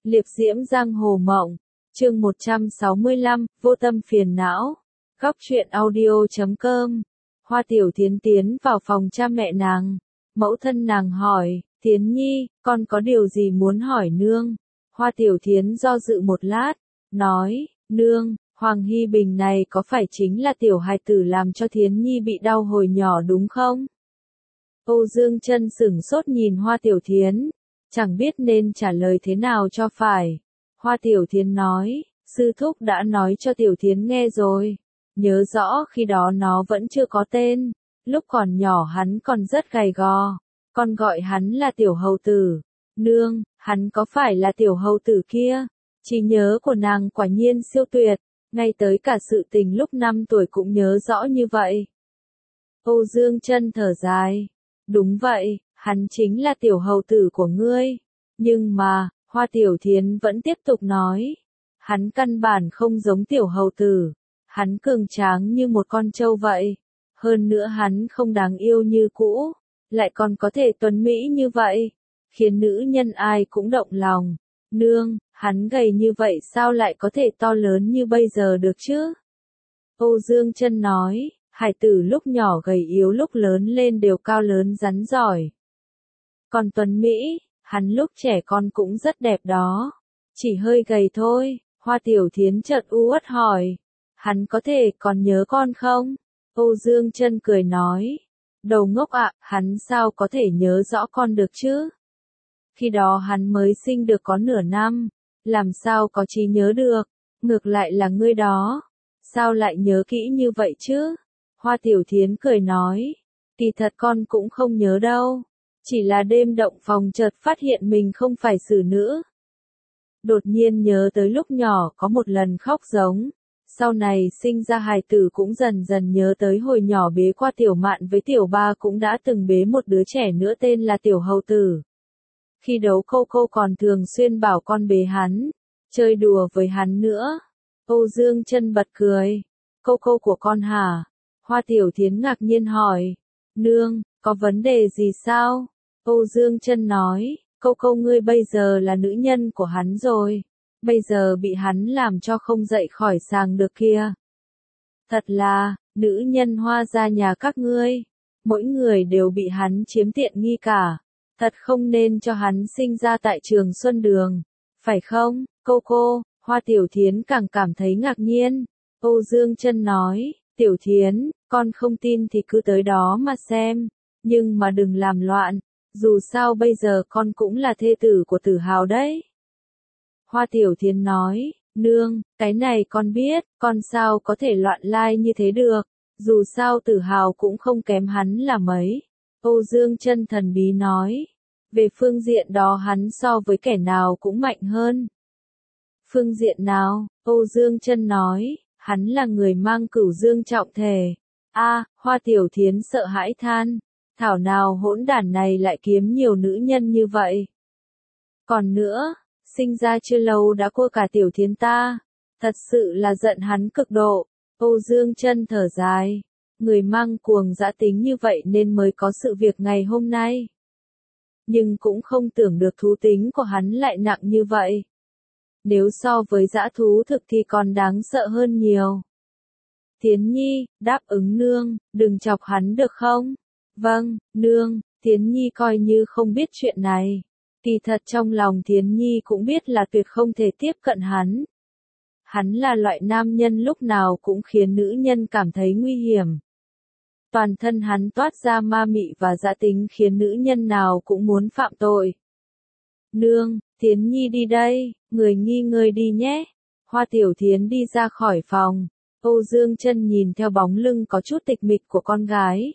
Liệp diễm giang hồ mộng, chương 165, vô tâm phiền não. Góc truyện audio.com. Hoa Tiểu Thiến tiến vào phòng cha mẹ nàng. Mẫu thân nàng hỏi, Thiến Nhi, con có điều gì muốn hỏi nương? Hoa Tiểu Thiến do dự một lát, nói, nương, Hoàng Hy Bình này có phải chính là tiểu hài tử làm cho Thiến Nhi bị đau hồi nhỏ đúng không? Âu Dương Chân sửng sốt nhìn Hoa Tiểu Thiến, chẳng biết nên trả lời thế nào cho phải. Hoa Tiểu Thiến nói, sư thúc đã nói cho Tiểu Thiến nghe rồi. Nhớ rõ khi đó nó vẫn chưa có tên, lúc còn nhỏ hắn còn rất gầy gò, con gọi hắn là Tiểu Hầu Tử. Nương, hắn có phải là Tiểu Hầu Tử kia? Trí nhớ của nàng quả nhiên siêu tuyệt, ngay tới cả sự tình lúc 5 tuổi cũng nhớ rõ như vậy. Âu Dương Chân thở dài, đúng vậy, hắn chính là Tiểu Hầu Tử của ngươi. Nhưng mà, Hoa Tiểu Thiến vẫn tiếp tục nói, hắn căn bản không giống Tiểu Hầu Tử, hắn cường tráng như một con trâu vậy. Hơn nữa hắn không đáng yêu như cũ, lại còn có thể tuấn mỹ như vậy, khiến nữ nhân ai cũng động lòng. Nương, hắn gầy như vậy sao lại có thể to lớn như bây giờ được chứ? Âu Dương Chân nói, hải tử lúc nhỏ gầy yếu lúc lớn lên đều cao lớn rắn giỏi. Còn tuấn mỹ, hắn lúc trẻ con cũng rất đẹp đó, chỉ hơi gầy thôi. Hoa Tiểu Thiến chợt u uất hỏi, hắn có thể còn nhớ con không? Âu Dương Chân cười nói, đầu ngốc ạ, hắn sao có thể nhớ rõ con được chứ? Khi đó hắn mới sinh được có nửa năm, làm sao có trí nhớ được, ngược lại là ngươi đó, sao lại nhớ kỹ như vậy chứ? Hoa Tiểu Thiến cười nói, kỳ thật con cũng không nhớ đâu, chỉ là đêm động phòng chợt phát hiện mình không phải xử nữ. Đột nhiên nhớ tới lúc nhỏ có một lần khóc giống, sau này sinh ra hài tử cũng dần dần nhớ tới hồi nhỏ bế qua Tiểu Mạn với Tiểu Ba cũng đã từng bế một đứa trẻ nữa tên là Tiểu Hầu Tử. Khi đấu cô còn thường xuyên bảo con bế hắn, chơi đùa với hắn nữa. Âu Dương Chân bật cười, cô của con hả? Hoa Tiểu Thiến ngạc nhiên hỏi, nương, có vấn đề gì sao? Âu Dương Chân nói, cô ngươi bây giờ là nữ nhân của hắn rồi, bây giờ bị hắn làm cho không dậy khỏi sàng được kia. Thật là, nữ nhân Hoa gia nhà các ngươi, mỗi người đều bị hắn chiếm tiện nghi cả, thật không nên cho hắn sinh ra tại Trường Xuân Đường, phải không, cô? Hoa Tiểu Thiến càng cảm thấy ngạc nhiên. Âu Dương Chân nói, Tiểu Thiến, con không tin thì cứ tới đó mà xem, nhưng mà đừng làm loạn, dù sao bây giờ con cũng là thê tử của Tử Hào đấy. Hoa Tiểu Thiến nói, nương, cái này con biết, con sao có thể loạn lai như thế được, dù sao Tử Hào cũng không kém hắn là mấy. Âu Dương Chân thần bí nói, về phương diện đó hắn so với kẻ nào cũng mạnh hơn. Phương diện nào? Âu Dương Chân nói, hắn là người mang Cửu Dương trọng thể. Hoa Tiểu Thiến sợ hãi than, thảo nào hỗn đản này lại kiếm nhiều nữ nhân như vậy. Còn nữa, sinh ra chưa lâu đã cua cả Tiểu Thiến ta, thật sự là giận hắn cực độ. Âu Dương Chân thở dài, người mang cuồng dã tính như vậy nên mới có sự việc ngày hôm nay. Nhưng cũng không tưởng được thú tính của hắn lại nặng như vậy. Nếu so với dã thú thực thì còn đáng sợ hơn nhiều. Thiến Nhi, đáp ứng nương, đừng chọc hắn được không? Vâng, nương. Thiến Nhi coi như không biết chuyện này. Kỳ thật trong lòng Thiến Nhi cũng biết là tuyệt không thể tiếp cận hắn. Hắn là loại nam nhân lúc nào cũng khiến nữ nhân cảm thấy nguy hiểm. Toàn thân hắn toát ra ma mị và dã tính khiến nữ nhân nào cũng muốn phạm tội. Nương, Thiến Nhi đi đây, người nghi ngơi đi nhé. Hoa Tiểu Thiến đi ra khỏi phòng. Âu Dương Chân nhìn theo bóng lưng có chút tịch mịch của con gái.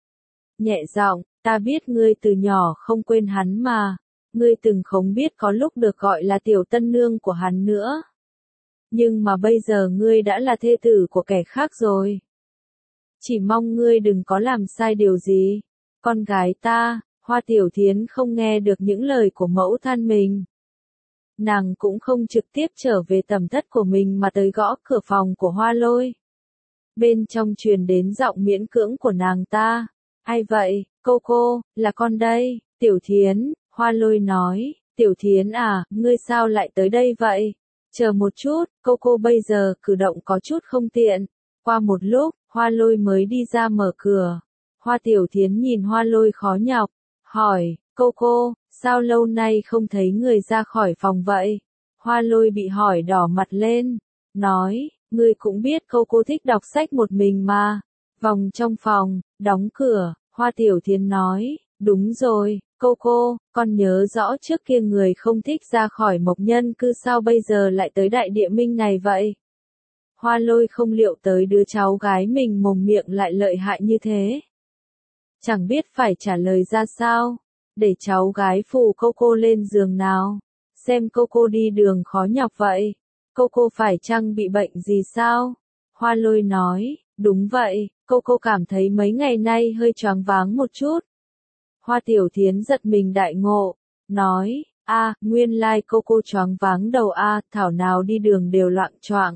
Nhẹ giọng, ta biết ngươi từ nhỏ không quên hắn mà. Ngươi từng không biết có lúc được gọi là tiểu tân nương của hắn nữa. Nhưng mà bây giờ ngươi đã là thê tử của kẻ khác rồi. Chỉ mong ngươi đừng có làm sai điều gì. Con gái ta, Hoa Tiểu Thiến không nghe được những lời của mẫu thân mình. Nàng cũng không trực tiếp trở về tầm thất của mình mà tới gõ cửa phòng của Hoa Lôi. Bên trong truyền đến giọng miễn cưỡng của nàng ta. Ai vậy, cô, là con đây, Tiểu Thiến. Hoa Lôi nói, Tiểu Thiến à, ngươi sao lại tới đây vậy? Chờ một chút, cô bây giờ cử động có chút không tiện. Qua một lúc, Hoa Lôi mới đi ra mở cửa. Hoa Tiểu Thiến nhìn Hoa Lôi khó nhọc, hỏi, cô, sao lâu nay không thấy người ra khỏi phòng vậy? Hoa Lôi bị hỏi đỏ mặt lên, nói, ngươi cũng biết cô thích đọc sách một mình mà. Vòng trong phòng, đóng cửa, Hoa Tiểu Thiến nói, đúng rồi, con nhớ rõ trước kia người không thích ra khỏi Mộc Nhân cư sao bây giờ lại tới Đại Địa Minh này vậy? Hoa Lôi không liệu tới đứa cháu gái mình mồm miệng lại lợi hại như thế. Chẳng biết phải trả lời ra sao, để cháu gái phụ cô lên giường nào, xem cô đi đường khó nhọc vậy, cô phải chăng bị bệnh gì sao? Hoa Lôi nói, đúng vậy, cô cảm thấy mấy ngày nay hơi choáng váng một chút. Hoa Tiểu Thiến giật mình đại ngộ, nói, nguyên lai cô choáng váng đầu thảo nào đi đường đều loạng choạng.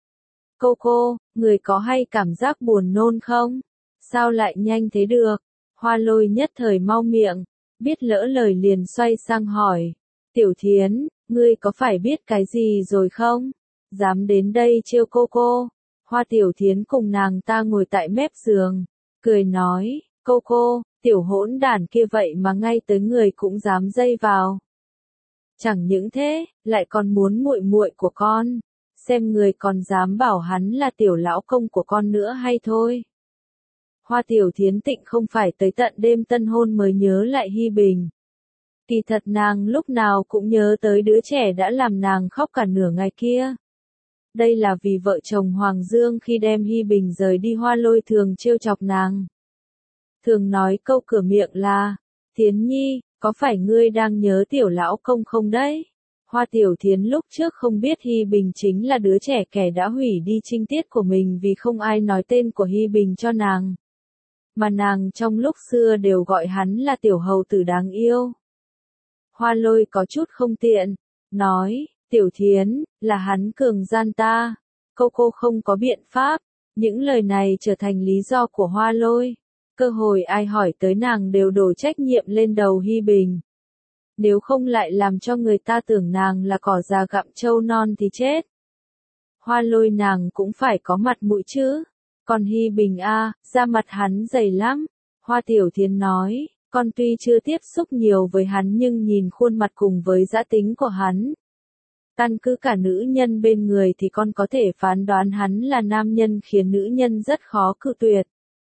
Người có hay cảm giác buồn nôn không? Sao lại nhanh thế được? Hoa Lôi nhất thời mau miệng, biết lỡ lời liền xoay sang hỏi, Tiểu Thiến, ngươi có phải biết cái gì rồi không? Dám đến đây trêu cô. Hoa Tiểu Thiến cùng nàng ta ngồi tại mép giường, cười nói, cô, tiểu hỗn đản kia vậy mà ngay tới người cũng dám dây vào. Chẳng những thế, lại còn muốn muội của con, xem người còn dám bảo hắn là tiểu lão công của con nữa hay thôi. Hoa Tiểu Thiến Tịnh không phải tới tận đêm tân hôn mới nhớ lại Hi Bình. Kỳ thật nàng lúc nào cũng nhớ tới đứa trẻ đã làm nàng khóc cả nửa ngày kia. Đây là vì vợ chồng Hoàng Dương khi đem Hi Bình rời đi Hoa Lôi thường trêu chọc nàng. Thường nói câu cửa miệng là, Thiến Nhi, có phải ngươi đang nhớ tiểu lão công không đấy? Hoa Tiểu Thiến lúc trước không biết Hi Bình chính là đứa trẻ kẻ đã hủy đi trinh tiết của mình vì không ai nói tên của Hi Bình cho nàng. Mà nàng trong lúc xưa đều gọi hắn là tiểu hầu tử đáng yêu. Hoa Lôi có chút không tiện, nói, Tiểu Thiến, là hắn cường gian ta. Cô không có biện pháp. Những lời này trở thành lý do của Hoa Lôi. Cơ hội ai hỏi tới nàng đều đổ trách nhiệm lên đầu Hi Bình. Nếu không lại làm cho người ta tưởng nàng là cỏ già gặm trâu non thì chết. Hoa Lôi nàng cũng phải có mặt mũi chứ. Còn Hi Bình da mặt hắn dày lắm. Hoa Tiểu Thiến nói, con tuy chưa tiếp xúc nhiều với hắn nhưng nhìn khuôn mặt cùng với dã tính của hắn. Căn cứ cả nữ nhân bên người thì con có thể phán đoán hắn là nam nhân khiến nữ nhân rất khó cự tuyệt.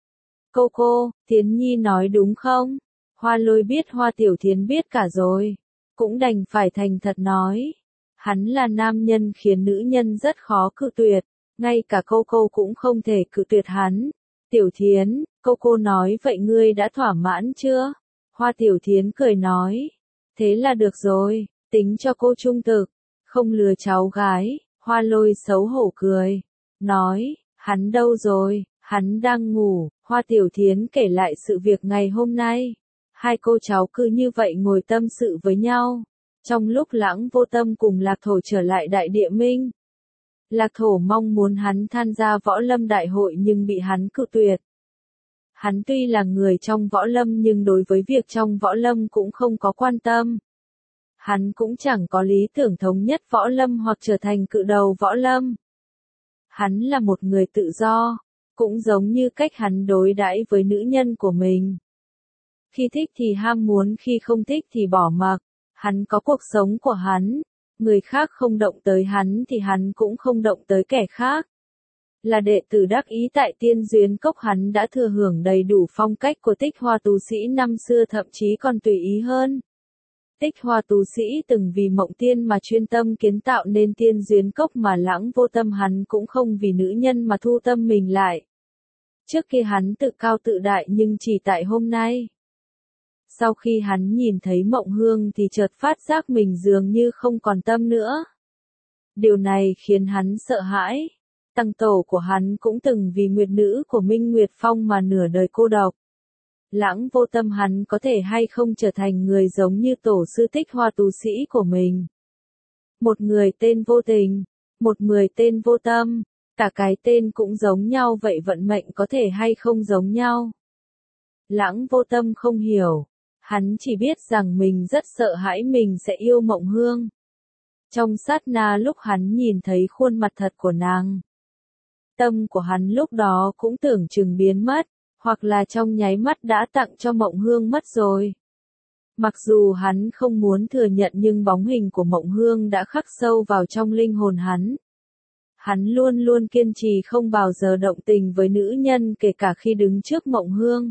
Cô, Thiến Nhi nói đúng không? Hoa Lôi biết Hoa Tiểu Thiến biết cả rồi. Cũng đành phải thành thật nói. Hắn là nam nhân khiến nữ nhân rất khó cự tuyệt. Ngay cả cô cũng không thể cự tuyệt hắn. Tiểu Thiến, cô nói vậy ngươi đã thỏa mãn chưa? Hoa Tiểu Thiến cười nói. Thế là được rồi, tính cho cô trung thực. Không lừa cháu gái, Hoa Lôi xấu hổ cười. Nói, hắn đâu rồi, hắn đang ngủ. Hoa Tiểu Thiến kể lại sự việc ngày hôm nay. Hai cô cháu cứ như vậy ngồi tâm sự với nhau. Trong lúc Lãng Vô Tâm cùng Lạc Thổ trở lại Đại Địa Minh. Lạc Thổ mong muốn hắn tham gia võ lâm đại hội nhưng bị hắn cự tuyệt. Hắn tuy là người trong võ lâm nhưng đối với việc trong võ lâm cũng không có quan tâm. Hắn cũng chẳng có lý tưởng thống nhất võ lâm hoặc trở thành cự đầu võ lâm. Hắn là một người tự do, cũng giống như cách hắn đối đãi với nữ nhân của mình. Khi thích thì ham muốn, khi không thích thì bỏ mặc. Hắn có cuộc sống của hắn, người khác không động tới hắn thì hắn cũng không động tới kẻ khác. Là đệ tử đắc ý tại Tiên Duyên Cốc, hắn đã thừa hưởng đầy đủ phong cách của Tích Hoa tu sĩ năm xưa, thậm chí còn tùy ý hơn. Tích Hoa tu sĩ từng vì Mộng Tiên mà chuyên tâm kiến tạo nên Tiên Duyên Cốc, mà Lãng Vô Tâm hắn cũng không vì nữ nhân mà thu tâm mình lại. Trước kia hắn tự cao tự đại nhưng chỉ tại hôm nay. Sau khi hắn nhìn thấy Mộng Hương thì chợt phát giác mình dường như không còn tâm nữa. Điều này khiến hắn sợ hãi. Tăng tổ của hắn cũng từng vì nguyệt nữ của Minh Nguyệt Phong mà nửa đời cô độc. Lãng Vô Tâm hắn có thể hay không trở thành người giống như tổ sư Tích Hoa tu sĩ của mình. Một người tên Vô Tình, một người tên Vô Tâm, cả cái tên cũng giống nhau, vậy vận mệnh có thể hay không giống nhau? Lãng Vô Tâm không hiểu. Hắn chỉ biết rằng mình rất sợ hãi mình sẽ yêu Mộng Hương. Trong sát na lúc hắn nhìn thấy khuôn mặt thật của nàng, tâm của hắn lúc đó cũng tưởng chừng biến mất, hoặc là trong nháy mắt đã tặng cho Mộng Hương mất rồi. Mặc dù hắn không muốn thừa nhận nhưng bóng hình của Mộng Hương đã khắc sâu vào trong linh hồn hắn. Hắn luôn luôn kiên trì không bao giờ động tình với nữ nhân kể cả khi đứng trước Mộng Hương.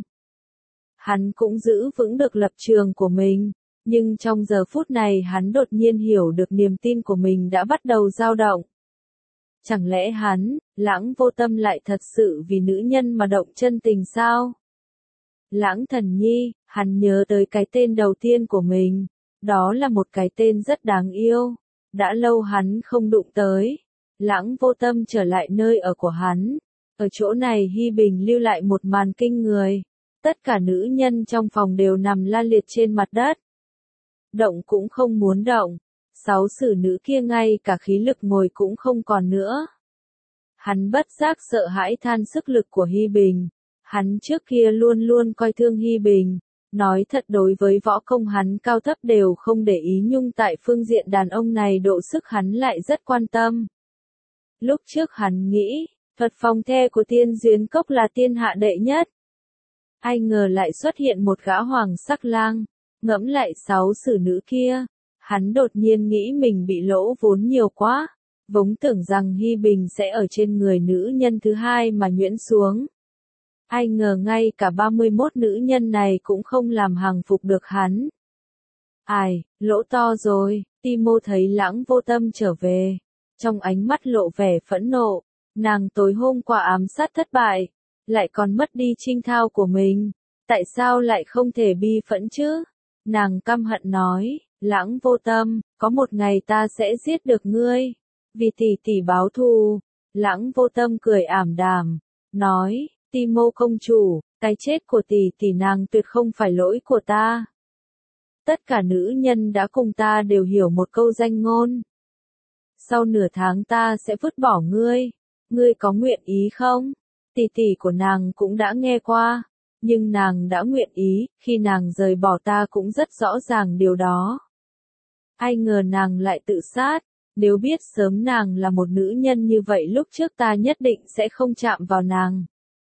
Hắn cũng giữ vững được lập trường của mình, nhưng trong giờ phút này hắn đột nhiên hiểu được niềm tin của mình đã bắt đầu dao động. Chẳng lẽ hắn, Lãng Vô Tâm lại thật sự vì nữ nhân mà động chân tình sao? Lãng Thần Nhi, hắn nhớ tới cái tên đầu tiên của mình, đó là một cái tên rất đáng yêu, đã lâu hắn không đụng tới. Lãng Vô Tâm trở lại nơi ở của hắn, ở chỗ này Hi Bình lưu lại một màn kinh người, tất cả nữ nhân trong phòng đều nằm la liệt trên mặt đất. Động cũng không muốn động, 6 xử nữ kia ngay cả khí lực ngồi cũng không còn nữa. Hắn bất giác sợ hãi than sức lực của Hi Bình. Hắn trước kia luôn luôn coi thương Hi Bình, nói thật đối với võ công hắn cao thấp đều không để ý nhưng tại phương diện đàn ông này độ sức hắn lại rất quan tâm. Lúc trước hắn nghĩ, thuật phòng the của Tiên Duyên Cốc là thiên hạ đệ nhất. Ai ngờ lại xuất hiện một gã hoàng sắc lang, ngẫm lại 6 xử nữ kia, hắn đột nhiên nghĩ mình bị lỗ vốn nhiều quá, vốn tưởng rằng Hi Bình sẽ ở trên người nữ nhân thứ hai mà nhuyễn xuống. Ai ngờ ngay cả 31 nữ nhân này cũng không làm hàng phục được hắn. Ai, lỗ to rồi, Timo thấy Lãng Vô Tâm trở về. Trong ánh mắt lộ vẻ phẫn nộ, nàng tối hôm qua ám sát thất bại, lại còn mất đi trinh thao của mình. Tại sao lại không thể bi phẫn chứ? Nàng căm hận nói, Lãng Vô Tâm, có một ngày ta sẽ giết được ngươi. Vì tỷ tỷ báo thù. Lãng Vô Tâm cười ảm đạm, nói, Timo công chủ, cái chết của tỷ tỷ nàng tuyệt không phải lỗi của ta. Tất cả nữ nhân đã cùng ta đều hiểu một câu danh ngôn. Sau nửa tháng ta sẽ vứt bỏ ngươi. Ngươi có nguyện ý không? Tỷ tỷ của nàng cũng đã nghe qua. Nhưng nàng đã nguyện ý, khi nàng rời bỏ ta cũng rất rõ ràng điều đó. Ai ngờ nàng lại tự sát. Nếu biết sớm nàng là một nữ nhân như vậy lúc trước ta nhất định sẽ không chạm vào nàng.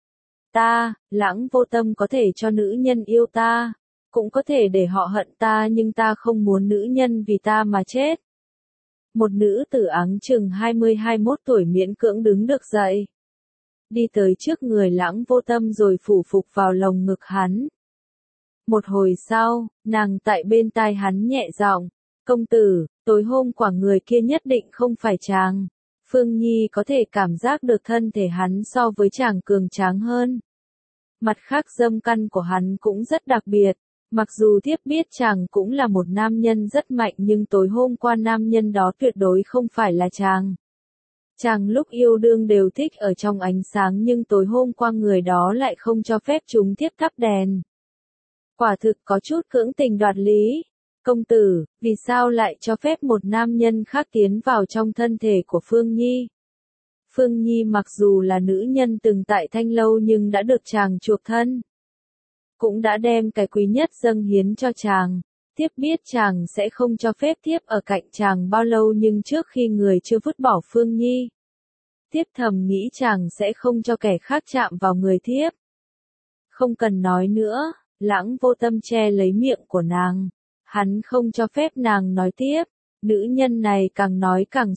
Ta, Lãng Vô Tâm có thể cho nữ nhân yêu ta, cũng có thể để họ hận ta nhưng ta không muốn nữ nhân vì ta mà chết. Một nữ tử áng chừng 20-21 tuổi miễn cưỡng đứng được dậy. Đi tới trước người Lãng Vô Tâm rồi phủ phục vào lồng ngực hắn. Một hồi sau, nàng tại bên tai hắn nhẹ giọng, công tử, tối hôm qua người kia nhất định không phải chàng. Phương Nhi có thể cảm giác được thân thể hắn so với chàng cường tráng hơn. Mặt khác dâm căn của hắn cũng rất đặc biệt. Mặc dù thiếp biết chàng cũng là một nam nhân rất mạnh nhưng tối hôm qua nam nhân đó tuyệt đối không phải là chàng. Chàng lúc yêu đương đều thích ở trong ánh sáng nhưng tối hôm qua người đó lại không cho phép chúng thiếp thắp đèn. Quả thực có chút cưỡng tình đoạt lý. Công tử, vì sao lại cho phép một nam nhân khác tiến vào trong thân thể của Phương Nhi? Phương Nhi mặc dù là nữ nhân từng tại Thanh Lâu nhưng đã được chàng chuộc thân. Cũng đã đem cái quý nhất dâng hiến cho chàng. Thiếp biết chàng sẽ không cho phép thiếp ở cạnh chàng bao lâu nhưng trước khi người chưa vứt bỏ Phương Nhi. Thiếp thầm nghĩ chàng sẽ không cho kẻ khác chạm vào người thiếp. Không cần nói nữa, Lãng Vô Tâm che lấy miệng của nàng. Hắn không cho phép nàng nói tiếp. Nữ nhân này càng nói càng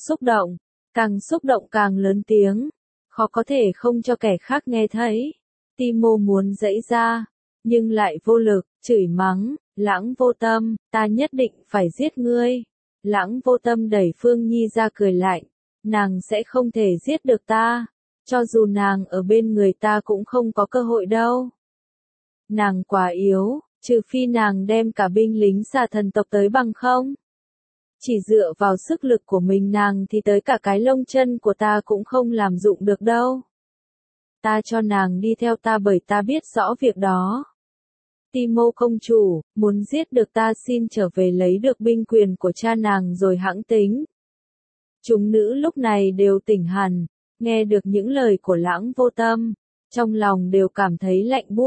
xúc động càng lớn tiếng. Khó có thể không cho kẻ khác nghe thấy. Timo muốn giãy ra, nhưng lại vô lực, chửi mắng, Lãng Vô Tâm, ta nhất định phải giết ngươi. Lãng Vô Tâm đẩy Phương Nhi ra cười lạnh, nàng sẽ không thể giết được ta. Cho dù nàng ở bên người ta cũng không có cơ hội đâu. Nàng quá yếu. Trừ phi nàng đem cả binh lính xà thần tộc tới bằng không. Chỉ dựa vào sức lực của mình nàng thì tới cả cái lông chân của ta cũng không làm dụng được đâu. Ta cho nàng đi theo ta bởi ta biết rõ việc đó. Timo công chủ, muốn giết được ta xin trở về lấy được binh quyền của cha nàng rồi hẵng tính. Chúng nữ lúc này đều tỉnh hẳn, nghe được những lời của Lãng Vô Tâm, trong lòng đều cảm thấy lạnh buốt.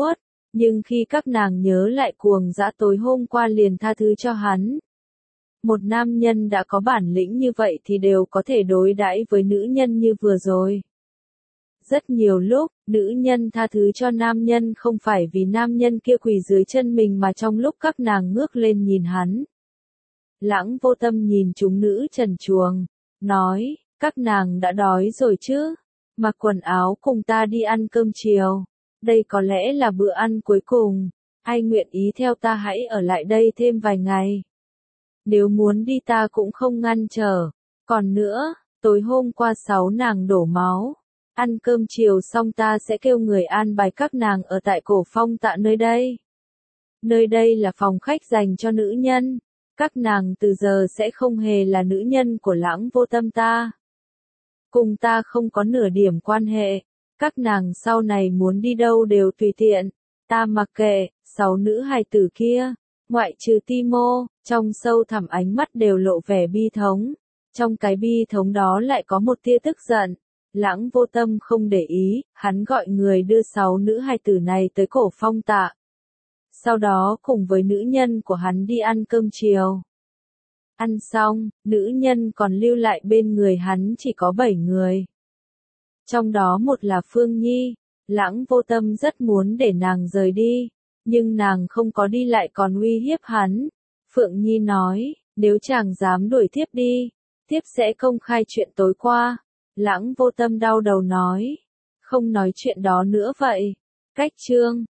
Nhưng khi các nàng nhớ lại cuồng dã tối hôm qua liền tha thứ cho hắn. Một nam nhân đã có bản lĩnh như vậy thì đều có thể đối đãi với nữ nhân như vừa rồi. Rất nhiều lúc, nữ nhân tha thứ cho nam nhân không phải vì nam nhân kia quỳ dưới chân mình mà trong lúc các nàng ngước lên nhìn hắn. Lãng Vô Tâm nhìn chúng nữ trần truồng, nói, các nàng đã đói rồi chứ, mặc quần áo cùng ta đi ăn cơm chiều. Đây có lẽ là bữa ăn cuối cùng, ai nguyện ý theo ta hãy ở lại đây thêm vài ngày. Nếu muốn đi ta cũng không ngăn trở. Còn nữa, tối hôm qua 6 nàng đổ máu. Ăn cơm chiều xong ta sẽ kêu người an bài các nàng ở tại Cổ Phong Tạ nơi đây. Nơi đây là phòng khách dành cho nữ nhân. Các nàng từ giờ sẽ không hề là nữ nhân của Lãng Vô Tâm ta. Cùng ta không có nửa điểm quan hệ. Các nàng sau này muốn đi đâu đều tùy tiện. Ta mặc kệ. 6 nữ hài tử kia, ngoại trừ Timo, trong sâu thẳm ánh mắt đều lộ vẻ bi thống. Trong cái bi thống đó lại có một tia tức giận. Lãng Vô Tâm không để ý, hắn gọi người đưa 6 nữ hài tử này tới Cổ Phong Tạ. Sau đó cùng với nữ nhân của hắn đi ăn cơm chiều. Ăn xong, nữ nhân còn lưu lại bên người hắn chỉ có 7 người. Trong đó một là Phương Nhi, Lãng Vô Tâm rất muốn để nàng rời đi, nhưng nàng không có đi lại còn uy hiếp hắn. Phượng Nhi nói, nếu chàng dám đuổi thiếp đi, thiếp sẽ công khai chuyện tối qua. Lãng Vô Tâm đau đầu nói, không nói chuyện đó nữa vậy. Cách chương